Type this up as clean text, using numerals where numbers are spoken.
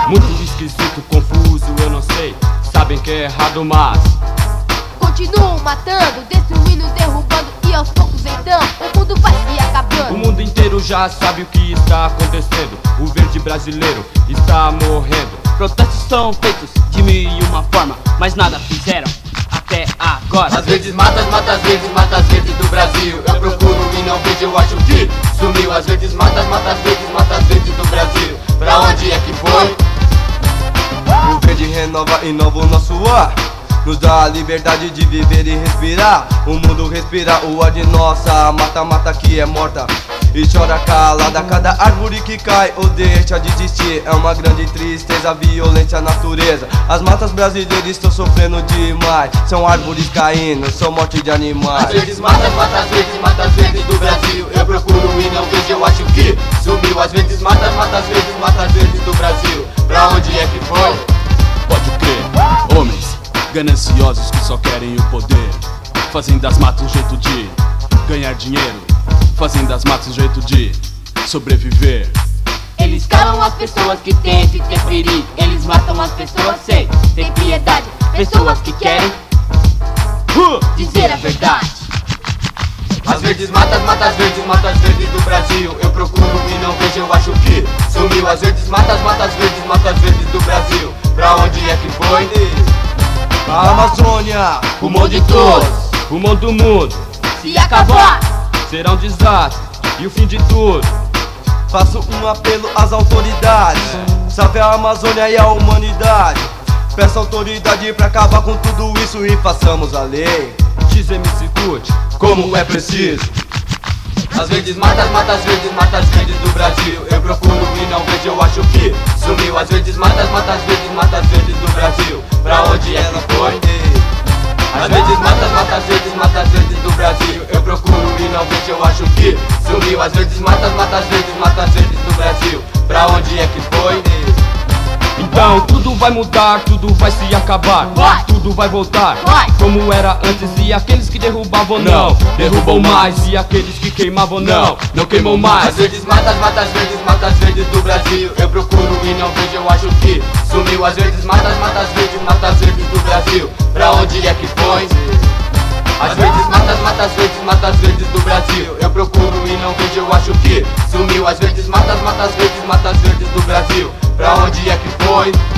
Muito esquisito, confuso, eu não sei. Sabem que é errado, mas continuam matando, destruindo, derrubando e aos poucos então o mundo vai se acabando. o mundo inteiro já sabe o que está acontecendo. O verde brasileiro está morrendo. Protestos são feitos de mil e uma forma, mas nada fizeram até agora. As verdes matas, mata as verdes, mata as verdes do Brasil. Eu procuro e não vejo, eu acho que sumiu. As verdes matas, mata as verdes, mata as verdes do Brasil. Pra onde é que foi? O verde renova e inova o nosso ar, nos dá a liberdade de viver e respirar. O mundo respira o ar de nossa mata, mata que é morta e chora calada. Cada árvore que cai ou deixa de existir é uma grande tristeza, violência à natureza. As matas brasileiras estão sofrendo demais, são árvores caindo, são morte de animais. As verdes matas, mata as verdes do Brasil. Eu procuro e não vejo, eu acho que sumiu. As verdes matas, mata as verdes do Brasil. Pra onde é que foi? Pode crer, homens gananciosos que só querem o poder, fazem das matas um jeito de ganhar dinheiro, fazem das matas um jeito de sobreviver. Eles calam as pessoas que tentam interferir, eles matam as pessoas sem ter piedade. Pessoas que querem dizer a verdade. As verdes matas, mata as verdes do Brasil. Eu procuro e não vejo, eu acho que sumiu. As verdes matas, as verdes do Brasil. Pra onde é que foi? A Amazônia, Pulmão de todos, Pulmão do mundo Se acabar, será um desastre e o fim de tudo. faço um apelo às autoridades, salve a Amazônia e a humanidade. Peço autoridade pra acabar com tudo isso e façamos a lei XMC Cut, como é preciso. As verdes matas, as verdes do Brasil. Eu procuro e não vejo, eu acho que sumiu. As verdes matas, as verdes do Brasil. Pra onde é que foi? As verdes matas, as verdes do Brasil. Eu procuro e não vejo, eu acho que sumiu. As verdes matas, as verdes do Brasil. Pra onde é que foi? Então tudo vai mudar, tudo vai se acabar, Vai. tudo vai voltar Vai. como era antes. E aqueles que derrubavam não derrubam mais, e aqueles que queimavam não queimam mais. As verdes matas, as verdes do Brasil. Eu procuro e não vejo, eu acho que sumiu. As verdes matas, as verdes do Brasil. Pra onde é que foi? As verdes matas, as verdes do Brasil. Eu procuro e não vejo, eu acho que sumiu. As verdes matas, as verdes do Brasil. Pra onde é que foi?